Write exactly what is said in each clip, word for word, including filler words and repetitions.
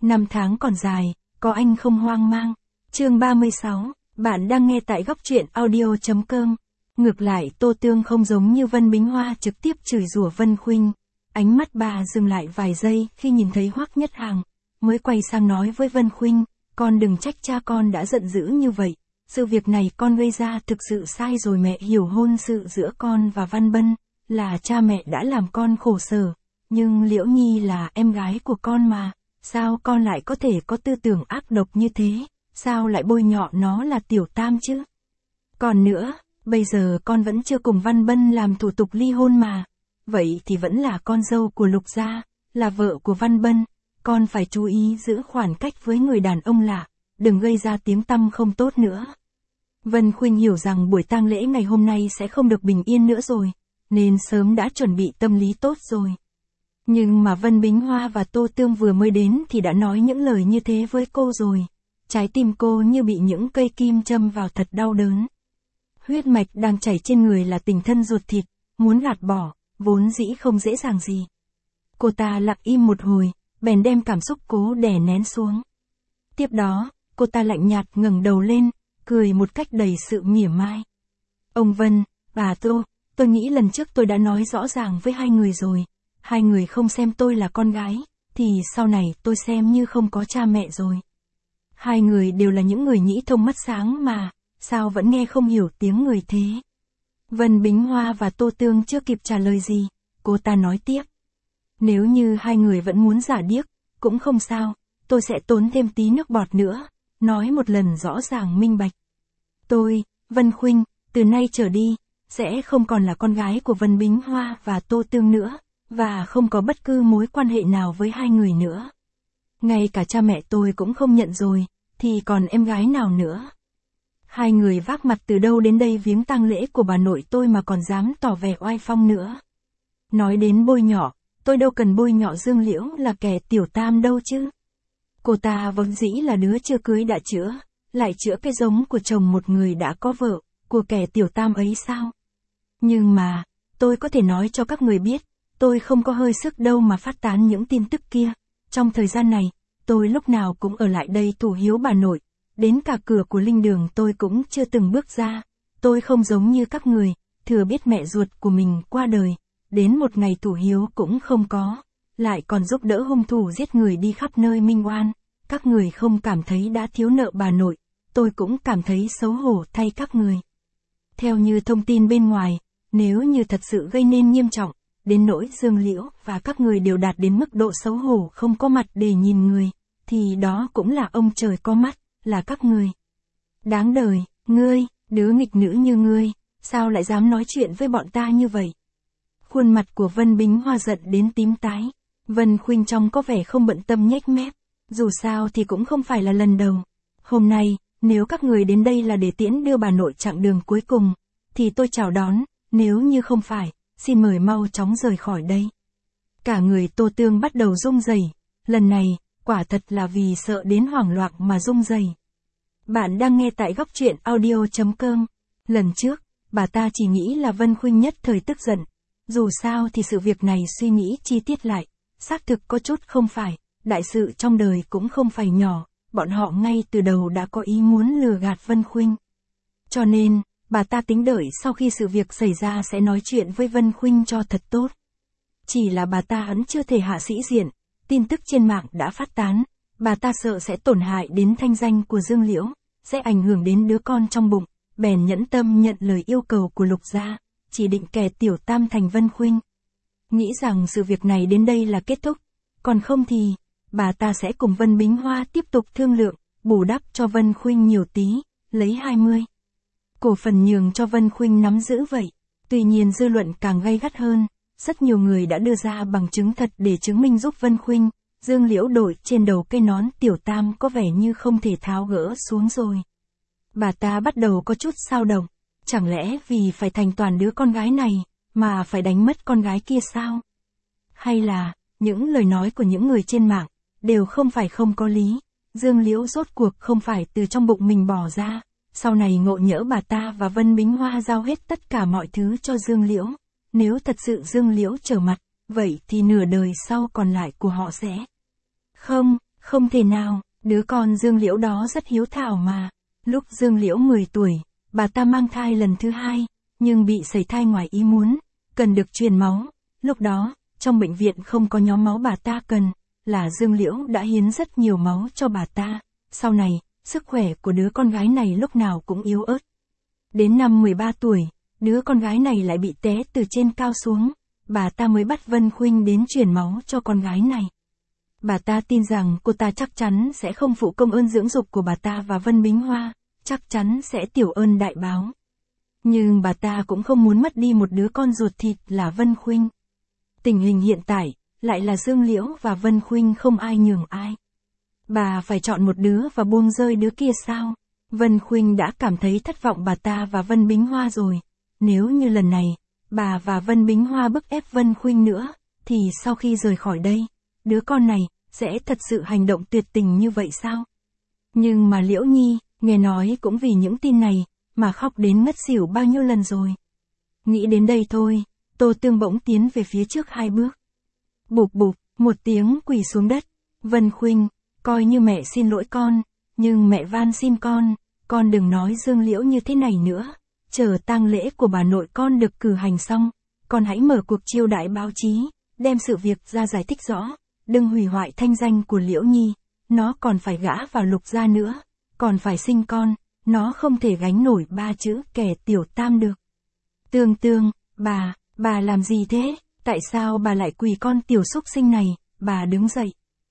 Năm tháng còn dài, có anh không hoang mang. Chương ba mươi sáu, bạn đang nghe tại góc truyện audio chấm com. Ngược lại Tô Tương không giống như Vân Bính Hoa trực tiếp chửi rủa Vân Khuynh. Ánh mắt bà dừng lại vài giây khi nhìn thấy Hoắc Nhất Hằng, mới quay sang nói với Vân Khuynh, con đừng trách cha con đã giận dữ như vậy. Sự việc này con gây ra thực sự sai rồi, mẹ hiểu hôn sự giữa con và Văn Bân, là cha mẹ đã làm con khổ sở. Nhưng Liễu Nhi là em gái của con mà, sao con lại có thể có tư tưởng ác độc như thế, sao lại bôi nhọ nó là tiểu tam chứ? Còn nữa, bây giờ con vẫn chưa cùng Văn Bân làm thủ tục ly hôn mà, vậy thì vẫn là con dâu của Lục gia, là vợ của Văn Bân, con phải chú ý giữ khoảng cách với người đàn ông lạ, đừng gây ra tiếng tăm không tốt nữa. Vân Khuynh hiểu rằng buổi tang lễ ngày hôm nay sẽ không được bình yên nữa rồi, nên sớm đã chuẩn bị tâm lý tốt rồi. Nhưng mà Vân Bính Hoa và Tô Tương vừa mới đến thì đã nói những lời như thế với cô rồi. Trái tim cô như bị những cây kim châm vào, thật đau đớn. Huyết mạch đang chảy trên người là tình thân ruột thịt, muốn gạt bỏ, vốn dĩ không dễ dàng gì. Cô ta lặng im một hồi, bèn đem cảm xúc cố đè nén xuống. Tiếp đó, cô ta lạnh nhạt ngẩng đầu lên, cười một cách đầy sự mỉa mai. Ông Vân, bà Tô, tôi nghĩ lần trước tôi đã nói rõ ràng với hai người rồi. Hai người không xem tôi là con gái, thì sau này tôi xem như không có cha mẹ rồi. Hai người đều là những người nhĩ thông mắt sáng mà, sao vẫn nghe không hiểu tiếng người thế? Vân Bính Hoa và Tô Tương chưa kịp trả lời gì, cô ta nói tiếp. Nếu như hai người vẫn muốn giả điếc, cũng không sao, tôi sẽ tốn thêm tí nước bọt nữa, nói một lần rõ ràng minh bạch. Tôi, Vân Khuynh, từ nay trở đi, sẽ không còn là con gái của Vân Bính Hoa và Tô Tương nữa, và không có bất cứ mối quan hệ nào với hai người nữa. Ngay cả cha mẹ tôi cũng không nhận rồi, thì còn em gái nào nữa? Hai người vác mặt từ đâu đến đây viếng tang lễ của bà nội tôi mà còn dám tỏ vẻ oai phong nữa. Nói đến bôi nhọ, tôi đâu cần bôi nhọ Dương Liễu là kẻ tiểu tam đâu chứ. Cô ta vốn dĩ là đứa chưa cưới đã chữa, lại chữa cái giống của chồng một người đã có vợ, của kẻ tiểu tam ấy sao? Nhưng mà, tôi có thể nói cho các người biết, tôi không có hơi sức đâu mà phát tán những tin tức kia. Trong thời gian này, tôi lúc nào cũng ở lại đây thủ hiếu bà nội. Đến cả cửa của linh đường tôi cũng chưa từng bước ra. Tôi không giống như các người, thừa biết mẹ ruột của mình qua đời. Đến một ngày thủ hiếu cũng không có. Lại còn giúp đỡ hung thủ giết người đi khắp nơi minh oan. Các người không cảm thấy đã thiếu nợ bà nội. Tôi cũng cảm thấy xấu hổ thay các người. Theo như thông tin bên ngoài, nếu như thật sự gây nên nghiêm trọng, đến nỗi Dương Liễu và các người đều đạt đến mức độ xấu hổ không có mặt để nhìn người, thì đó cũng là ông trời có mắt, là các người. Đáng đời, ngươi, đứa nghịch nữ như ngươi, sao lại dám nói chuyện với bọn ta như vậy? Khuôn mặt của Vân Bính Hoa giận đến tím tái. Vân Khuynh trông có vẻ không bận tâm nhếch mép. Dù sao thì cũng không phải là lần đầu. Hôm nay, nếu các người đến đây là để tiễn đưa bà nội chặng đường cuối cùng, thì tôi chào đón, nếu như không phải, xin mời mau chóng rời khỏi đây. Cả người Tô Tương bắt đầu run rẩy, lần này, quả thật là vì sợ đến hoảng loạn mà run rẩy. Bạn đang nghe tại góc truyện audio chấm com. Lần trước, bà ta chỉ nghĩ là Vân Khuynh nhất thời tức giận. Dù sao thì sự việc này suy nghĩ chi tiết lại, xác thực có chút không phải, đại sự trong đời cũng không phải nhỏ, bọn họ ngay từ đầu đã có ý muốn lừa gạt Vân Khuynh. Cho nên, bà ta tính đợi sau khi sự việc xảy ra sẽ nói chuyện với Vân Khuynh cho thật tốt. Chỉ là bà ta vẫn chưa thể hạ sĩ diện, tin tức trên mạng đã phát tán, bà ta sợ sẽ tổn hại đến thanh danh của Dương Liễu, sẽ ảnh hưởng đến đứa con trong bụng, bèn nhẫn tâm nhận lời yêu cầu của Lục gia, chỉ định kẻ tiểu tam thành Vân Khuynh. Nghĩ rằng sự việc này đến đây là kết thúc, còn không thì, bà ta sẽ cùng Vân Bính Hoa tiếp tục thương lượng, bù đắp cho Vân Khuynh nhiều tí, lấy hai mươi. Cổ phần nhường cho Vân Khuynh nắm giữ vậy. Tuy nhiên dư luận càng gay gắt hơn, rất nhiều người đã đưa ra bằng chứng thật để chứng minh giúp Vân Khuynh. Dương Liễu đội trên đầu cây nón tiểu tam có vẻ như không thể tháo gỡ xuống rồi. Bà ta bắt đầu có chút xao động, chẳng lẽ vì phải thành toàn đứa con gái này, mà phải đánh mất con gái kia sao? Hay là, những lời nói của những người trên mạng, đều không phải không có lý, Dương Liễu rốt cuộc không phải từ trong bụng mình bỏ ra. Sau này ngộ nhỡ bà ta và Vân Bính Hoa giao hết tất cả mọi thứ cho Dương Liễu. Nếu thật sự Dương Liễu trở mặt, vậy thì nửa đời sau còn lại của họ sẽ... Không, Không thể nào, đứa con Dương Liễu đó rất hiếu thảo mà. Lúc Dương Liễu mười tuổi, bà ta mang thai lần thứ hai, nhưng bị sẩy thai ngoài ý muốn, cần được truyền máu. Lúc đó, trong bệnh viện không có nhóm máu bà ta cần, là Dương Liễu đã hiến rất nhiều máu cho bà ta. Sau này, sức khỏe của đứa con gái này lúc nào cũng yếu ớt. Đến năm mười ba tuổi, đứa con gái này lại bị té từ trên cao xuống, bà ta mới bắt Vân Khuynh đến truyền máu cho con gái này. Bà ta tin rằng cô ta chắc chắn sẽ không phụ công ơn dưỡng dục của bà ta và Vân Bính Hoa, chắc chắn sẽ tiểu ơn đại báo. Nhưng bà ta cũng không muốn mất đi một đứa con ruột thịt là Vân Khuynh. Tình hình hiện tại, lại là Dương Liễu và Vân Khuynh không ai nhường ai. Bà phải chọn một đứa và buông rơi đứa kia sao? Vân Khuynh đã cảm thấy thất vọng bà ta và Vân Bính Hoa rồi. Nếu như lần này, bà và Vân Bính Hoa bức ép Vân Khuynh nữa, thì sau khi rời khỏi đây, đứa con này sẽ thật sự hành động tuyệt tình như vậy sao? Nhưng mà Liễu Nhi, nghe nói cũng vì những tin này, mà khóc đến ngất xỉu bao nhiêu lần rồi. Nghĩ đến đây thôi, Tô Tương bỗng tiến về phía trước hai bước. Bụp bụp, một tiếng quỳ xuống đất. Vân Khuynh, coi như mẹ xin lỗi con, nhưng mẹ van xin con, con đừng nói Dương Liễu như thế này nữa. Chờ tang lễ của bà nội con được cử hành xong, con hãy mở cuộc chiêu đãi báo chí, đem sự việc ra giải thích rõ, đừng hủy hoại thanh danh của Liễu Nhi, nó còn phải gả vào Lục gia nữa, còn phải sinh con, nó không thể gánh nổi ba chữ kẻ tiểu tam được. Tương Tương, bà, bà làm gì thế? Tại sao bà lại quỳ con tiểu súc sinh này? Bà đứng dậy.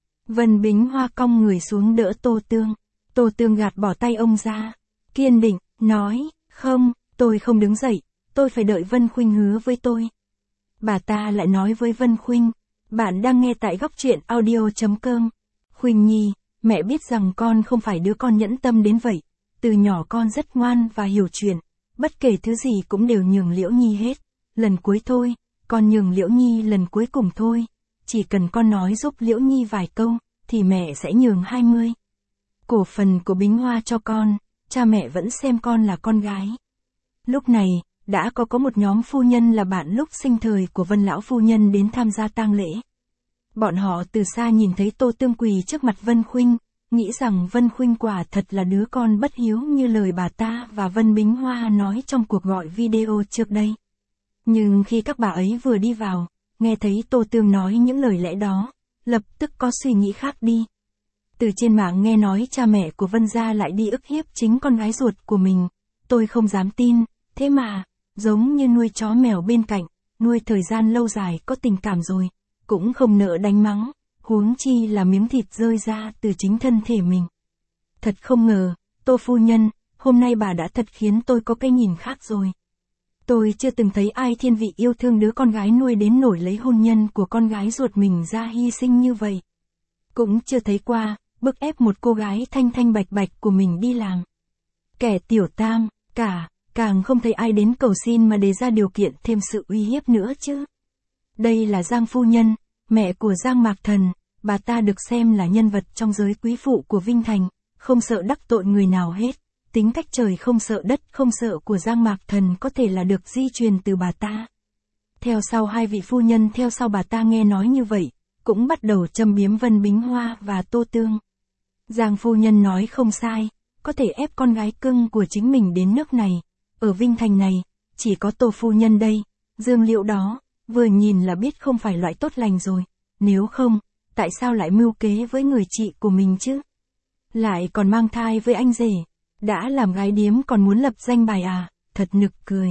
Vân Bính Hoa cong người xuống đỡ Tô Tương. Tô Tương gạt bỏ tay ông ra, kiên định, nói, không, tôi không đứng dậy, tôi phải đợi Vân Khuynh hứa với tôi. Bà ta lại nói với Vân Khuynh, bạn đang nghe tại góc truyện audio chấm com. Khuynh Nhi, mẹ biết rằng con không phải đứa con nhẫn tâm đến vậy, từ nhỏ con rất ngoan và hiểu chuyện, bất kể thứ gì cũng đều nhường Liễu Nhi hết. Lần cuối thôi, con nhường Liễu Nhi lần cuối cùng thôi, chỉ cần con nói giúp Liễu Nhi vài câu, thì mẹ sẽ nhường hai mươi. Cổ phần của Bính Hoa cho con, cha mẹ vẫn xem con là con gái. Lúc này, đã có có một nhóm phu nhân là bạn lúc sinh thời của Vân lão phu nhân đến tham gia tang lễ. Bọn họ từ xa nhìn thấy Tô Tương quỳ trước mặt Vân Khuynh, nghĩ rằng Vân Khuynh quả thật là đứa con bất hiếu như lời bà ta và Vân Bính Hoa nói trong cuộc gọi video trước đây. Nhưng khi các bà ấy vừa đi vào, nghe thấy Tô Tương nói những lời lẽ đó, lập tức có suy nghĩ khác đi. Từ trên mạng nghe nói cha mẹ của Vân gia lại đi ức hiếp chính con gái ruột của mình, tôi không dám tin, thế mà, giống như nuôi chó mèo bên cạnh, nuôi thời gian lâu dài có tình cảm rồi, cũng không nỡ đánh mắng, huống chi là miếng thịt rơi ra từ chính thân thể mình. Thật không ngờ, Tô phu nhân, hôm nay bà đã thật khiến tôi có cái nhìn khác rồi. Tôi chưa từng thấy ai thiên vị yêu thương đứa con gái nuôi đến nổi lấy hôn nhân của con gái ruột mình ra hy sinh như vậy. Cũng chưa thấy qua, bức ép một cô gái thanh thanh bạch bạch của mình đi làm. Kẻ tiểu tam, cả, càng không thấy ai đến cầu xin mà đề ra điều kiện thêm sự uy hiếp nữa chứ. Đây là Giang phu nhân, mẹ của Giang Mạc Thần, bà ta được xem là nhân vật trong giới quý phụ của Vinh Thành, không sợ đắc tội người nào hết. Tính cách trời không sợ đất không sợ của Giang Mạc Thần có thể là được di truyền từ bà ta. Theo sau hai vị phu nhân theo sau bà ta nghe nói như vậy, cũng bắt đầu châm biếm Vân Bính Hoa và Tô Tương. Giang phu nhân nói không sai, có thể ép con gái cưng của chính mình đến nước này. Ở Vinh Thành này, chỉ có Tô phu nhân đây, Dương Liễu đó, vừa nhìn là biết không phải loại tốt lành rồi. Nếu không, tại sao lại mưu kế với người chị của mình chứ? Lại còn mang thai với anh rể. Đã làm gái điếm còn muốn lập danh bài à, thật nực cười.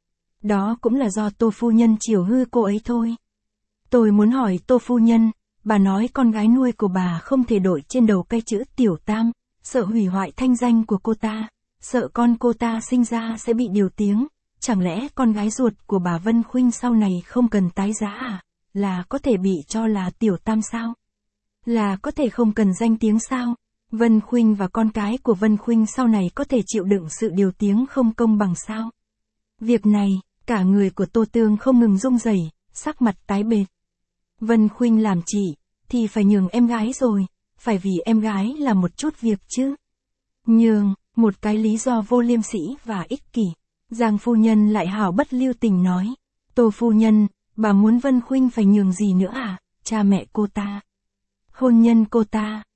Đó cũng là do Tô phu nhân chiều hư cô ấy thôi. Tôi muốn hỏi Tô phu nhân, bà nói con gái nuôi của bà không thể đổi trên đầu cây chữ tiểu tam, sợ hủy hoại thanh danh của cô ta, sợ con cô ta sinh ra sẽ bị điều tiếng, chẳng lẽ con gái ruột của bà Vân Khuynh sau này không cần tái giá à, là có thể bị cho là tiểu tam sao? Là có thể không cần danh tiếng sao? Vân Khuynh và con cái của Vân Khuynh sau này có thể chịu đựng sự điều tiếng không công bằng sao? Việc này, cả người của Tô Tương không ngừng rung rẩy, sắc mặt tái bệt. Vân Khuynh làm chị, thì phải nhường em gái rồi, phải vì em gái là một chút việc chứ. Nhường, một cái lý do vô liêm sỉ và ích kỷ. Giang phu nhân lại hảo bất lưu tình nói, Tô phu nhân, bà muốn Vân Khuynh phải nhường gì nữa à, cha mẹ cô ta. Hôn nhân cô ta,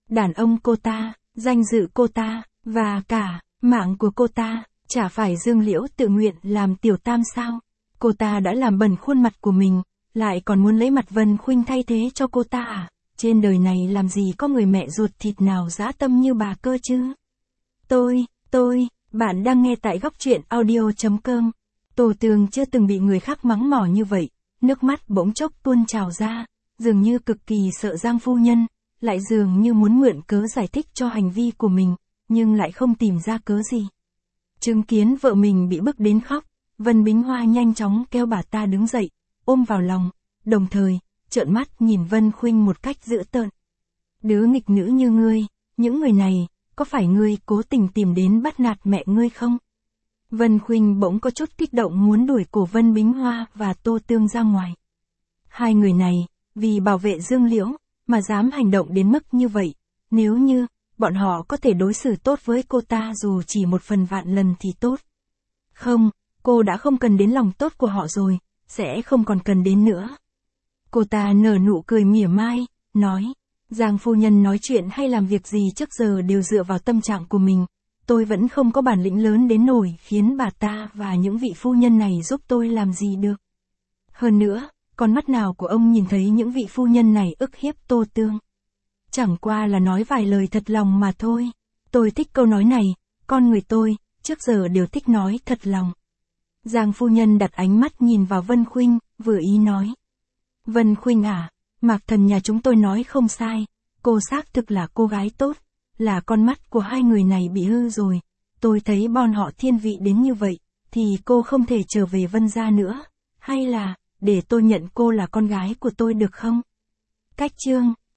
đàn ông cô ta, danh dự cô ta, và cả, mạng của cô ta, chả phải Dương Liễu tự nguyện làm tiểu tam sao? Cô ta đã làm bẩn khuôn mặt của mình, lại còn muốn lấy mặt Vân Khuynh thay thế cho cô ta à? Trên đời này làm gì có người mẹ ruột thịt nào dã tâm như bà cơ chứ? Tôi, tôi, bạn đang nghe tại góc truyện audio chấm com. Tô Tường chưa từng bị người khác mắng mỏ như vậy, nước mắt bỗng chốc tuôn trào ra, dường như cực kỳ sợ Giang phu nhân, lại dường như muốn mượn cớ giải thích cho hành vi của mình, nhưng lại không tìm ra cớ gì. Chứng kiến vợ mình bị bức đến khóc, Vân Bính Hoa nhanh chóng kêu bà ta đứng dậy, ôm vào lòng, đồng thời, trợn mắt nhìn Vân Khuynh một cách dữ tợn. Đứa nghịch nữ như ngươi, những người này, có phải ngươi cố tình tìm đến bắt nạt mẹ ngươi không? Vân Khuynh bỗng có chút kích động muốn đuổi cổ Vân Bính Hoa và Tô Tương ra ngoài. Hai người này, vì bảo vệ Dương Liễu, mà dám hành động đến mức như vậy, nếu như, bọn họ có thể đối xử tốt với cô ta dù chỉ một phần vạn lần thì tốt. Không, cô đã không cần đến lòng tốt của họ rồi, sẽ không còn cần đến nữa. Cô ta nở nụ cười mỉa mai, nói, Giang phu nhân nói chuyện hay làm việc gì trước giờ đều dựa vào tâm trạng của mình, tôi vẫn không có bản lĩnh lớn đến nổi khiến bà ta và những vị phu nhân này giúp tôi làm gì được. Hơn nữa, con mắt nào của ông nhìn thấy những vị phu nhân này ức hiếp Tô Tương? Chẳng qua là nói vài lời thật lòng mà thôi. Tôi thích câu nói này, con người tôi, trước giờ đều thích nói thật lòng. Giang phu nhân đặt ánh mắt nhìn vào Vân Khuynh, vừa ý nói. Vân Khuynh à, Mạc Thần nhà chúng tôi nói không sai, cô xác thực là cô gái tốt, là con mắt của hai người này bị hư rồi. Tôi thấy bọn họ thiên vị đến như vậy, thì cô không thể trở về Vân gia nữa, hay là, để tôi nhận cô là con gái của tôi được không? Cách chương